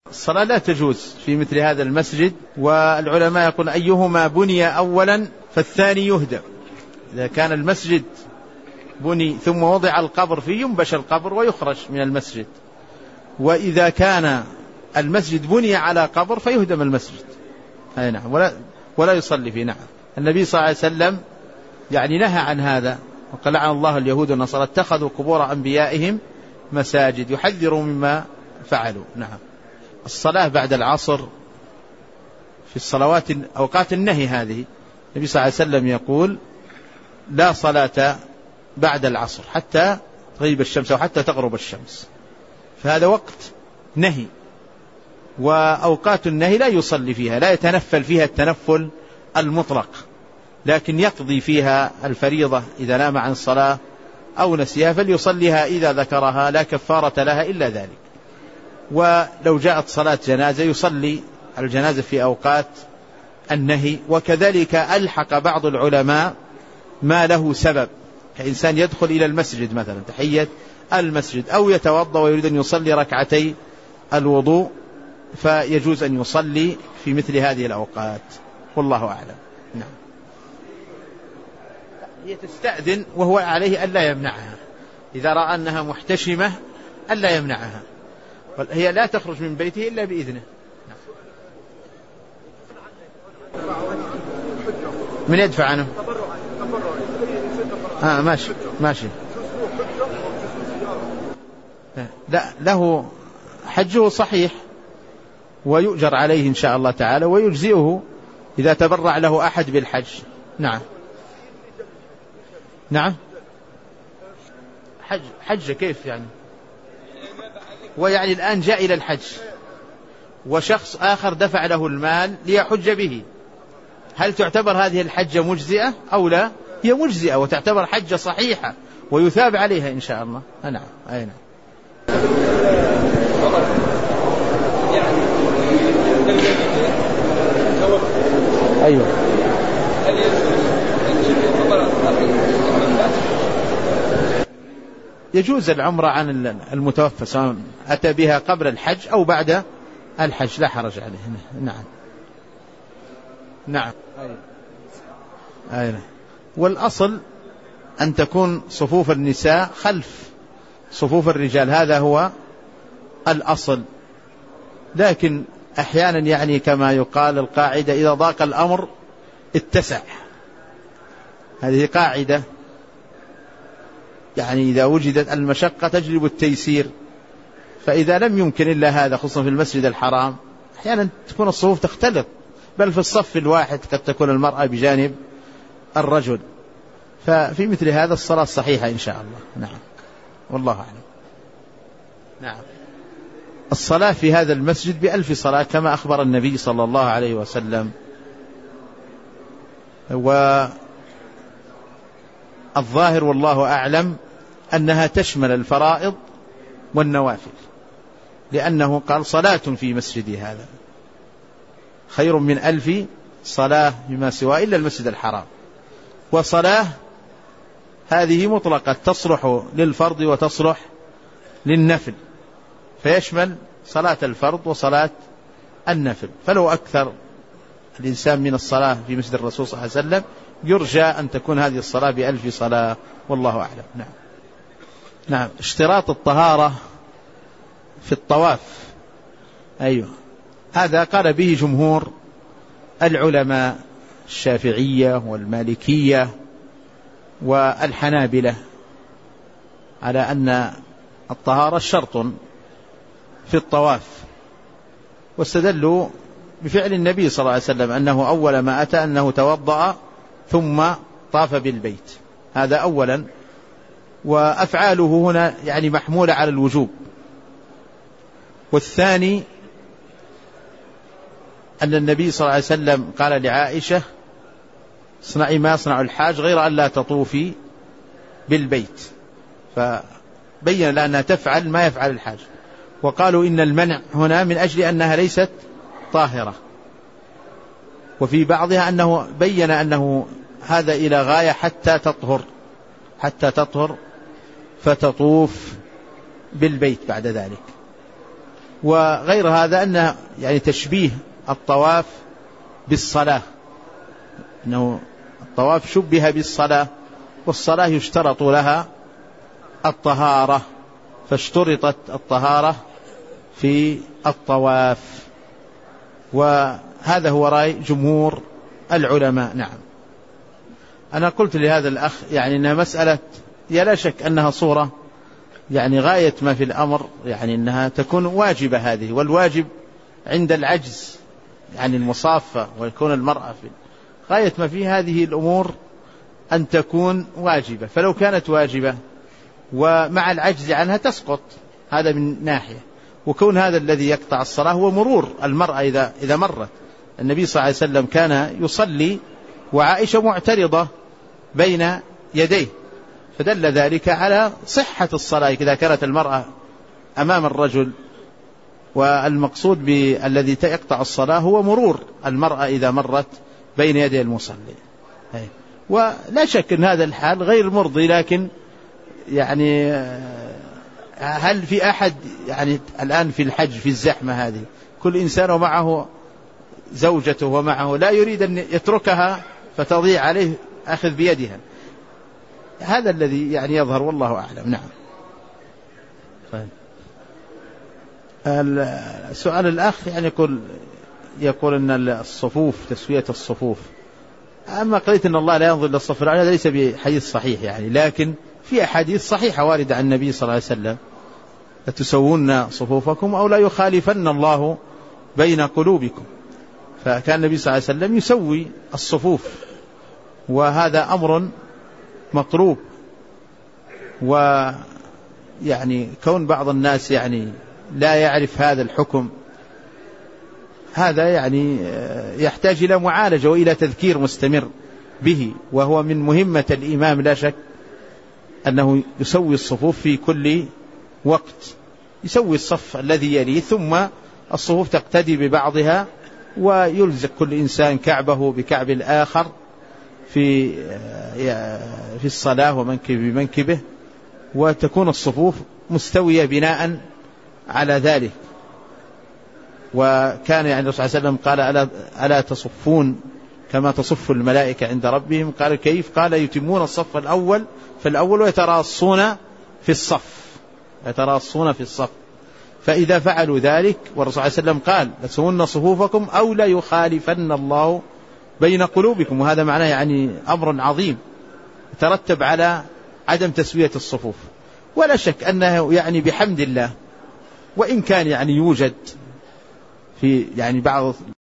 الصلاة لا تجوز في مثل هذا المسجد، والعلماء يقول أيهما بني أولا فالثاني يهدم. إذا كان المسجد بني ثم وضع القبر فيه ينبش القبر ويخرج من المسجد، وإذا كان المسجد بني على قبر فيهدم المسجد. أي نعم، ولا يصلي فيه. نعم، النبي صلى الله عليه وسلم يعني نهى عن هذا، وقال لعن الله اليهود والنصارى اتخذوا قبور أنبيائهم مساجد، يحذروا مما فعلوا. نعم. الصلاة بعد العصر في الصلوات أوقات النهي هذه، النبي صلى الله عليه وسلم يقول لا صلاة بعد العصر حتى تغيب الشمس أو حتى تغرب الشمس، فهذا وقت نهي، وأوقات النهي لا يصلي فيها، لا يتنفل فيها التنفل المطلق، لكن يقضي فيها الفريضة إذا نام عن الصلاة أو نسيها فليصليها إذا ذكرها، لا كفارة لها إلا ذلك. ولو جاءت صلاة جنازة يصلي الجنازة في أوقات النهي. وكذلك ألحق بعض العلماء ما له سبب، كإنسان يدخل إلى المسجد مثلا تحية المسجد، أو يتوضأ ويريد أن يصلي ركعتي الوضوء، فيجوز أن يصلي في مثل هذه الأوقات، والله أعلم. نعم. هي تستأذن وهو عليه ألا يمنعها، إذا رأى أنها محتشمة ألا يمنعها، هي لا تخرج من بيته إلا بإذنه. من يدفع عنه؟ ماشي. لا، له حجه صحيح ويؤجر عليه إن شاء الله تعالى، ويجزئه إذا تبرع له أحد بالحج. نعم. حج كيف يعني؟ ويعني الآن جاء إلى الحج وشخص آخر دفع له المال ليحج به، هل تعتبر هذه الحجة مجزئة أو لا؟ هي مجزئة وتعتبر حجة صحيحة ويثاب عليها إن شاء الله. نعم. أي نعم. أيوة. يجوز العمرة عن المتوفى سواء أتى بها قبل الحج أو بعد الحج، لا حرج عليه. نعم. أيوة. والأصل أن تكون صفوف النساء خلف صفوف الرجال، هذا هو الأصل، لكن أحيانا يعني كما يقال القاعدة إذا ضاق الأمر اتسع، هذه قاعدة، يعني إذا وجدت المشقة تجلب التيسير، فإذا لم يمكن إلا هذا خصوصا في المسجد الحرام أحيانا تكون الصفوف تختلط، بل في الصف الواحد قد تكون المرأة بجانب الرجل، ففي مثل هذا الصلاة صحيحة إن شاء الله. نعم، والله أعلم. نعم. الصلاة في هذا المسجد ب1000 صلاة كما أخبر النبي صلى الله عليه وسلم، والظاهر والله أعلم أنها تشمل الفرائض والنوافل، لأنه قال صلاة في مسجدي هذا خير من 1000 صلاة بما سواه إلا المسجد الحرام. وصلاة هذه مطلقة تصلح للفرض وتصلح للنفل، فيشمل صلاة الفرض وصلاة النفل، فلو أكثر الإنسان من الصلاة في مسجد الرسول صلى الله عليه وسلم يرجى أن تكون هذه الصلاة ب1000 صلاة، والله أعلم. نعم. اشتراط الطهارة في الطواف، أيوه، هذا قال به جمهور العلماء الشافعية والمالكية والحنابلة على أن الطهارة شرط في الطواف، واستدلوا بفعل النبي صلى الله عليه وسلم أنه أول ما أتى أنه توضأ ثم طاف بالبيت، هذا أولا، وأفعاله هنا يعني محمولة على الوجوب. والثاني أن النبي صلى الله عليه وسلم قال لعائشة اصنعي ما يصنع الحاج غير أن لا تطوفي بالبيت، فبين لأنها تفعل ما يفعل الحاج. وقالوا إن المنع هنا من أجل أنها ليست طاهرة، وفي بعضها أنه بين أنه هذا إلى غاية حتى تطهر فتطوف بالبيت بعد ذلك. وغير هذا أنه يعني تشبيه الطواف بالصلاة، أنه الطواف شبه بالصلاة، والصلاة يشترط لها الطهارة، فاشترطت الطهارة في الطواف، وهذا هو رأي جمهور العلماء. نعم. أنا قلت لهذا الأخ يعني أنها مسألة لا شك أنها صورة يعني غاية ما في الأمر، يعني أنها تكون واجبة هذه، والواجب عند العجز يعني المصافة ويكون المرأة في غاية ما في هذه الأمور أن تكون واجبة، فلو كانت واجبة ومع العجز عنها تسقط، هذا من ناحية. وكون هذا الذي يقطع الصلاة هو مرور المرأة إذا مرت. النبي صلى الله عليه وسلم كان يصلي وعائشة معترضة بين يديه، فدل ذلك على صحة الصلاة إذا كانت المرأة أمام الرجل، والمقصود بالذي يقطع الصلاة هو مرور المرأة إذا مرت بين يدي المصلي. ولا شك أن هذا الحال غير مرضي، لكن يعني هل في أحد يعني الآن في الحج في الزحمة هذه كل إنسان ومعه زوجته ومعه لا يريد أن يتركها فتضيع عليه أخذ بيدها، هذا الذي يعني يظهر والله أعلم. نعم. السؤال الأخ يعني يقول أن الصفوف تسوية الصفوف، أما قلت أن الله لا ينظر للصف الأعلى هذا ليس بحديث صحيح يعني، لكن في أحاديث صحيحة واردة عن النبي صلى الله عليه وسلم: لتسوون صفوفكم أو لا يخالفن الله بين قلوبكم. فكان النبي صلى الله عليه وسلم يسوي الصفوف، وهذا أمر مطلوب. ويعني كون بعض الناس يعني لا يعرف هذا الحكم، هذا يعني يحتاج إلى معالجة وإلى تذكير مستمر به، وهو من مهمة الإمام لا شك أنه يسوي الصفوف في كل وقت، يسوي الصف الذي يليه ثم الصفوف تقتدي ببعضها، ويلزق كل إنسان كعبه بكعب الآخر في الصلاة ومنكب بمنكبه، وتكون الصفوف مستوية بناء على ذلك. وكان يعني الرسول صلى الله عليه وسلم قال: ألا تصفون كما تصف الملائكة عند ربهم؟ قال: كيف؟ قال: يتمون الصف الأول فالأول ويتراصون في الصف، يتراصون في الصف. فإذا فعلوا ذلك، والرسول صلى الله عليه وسلم قال: لتسوون صفوفكم أو لا يخالفن الله بين قلوبكم، وهذا معناه يعني أمر عظيم يترتب على عدم تسوية الصفوف. ولا شك أنه يعني بحمد الله، وإن كان يعني يوجد في يعني بعض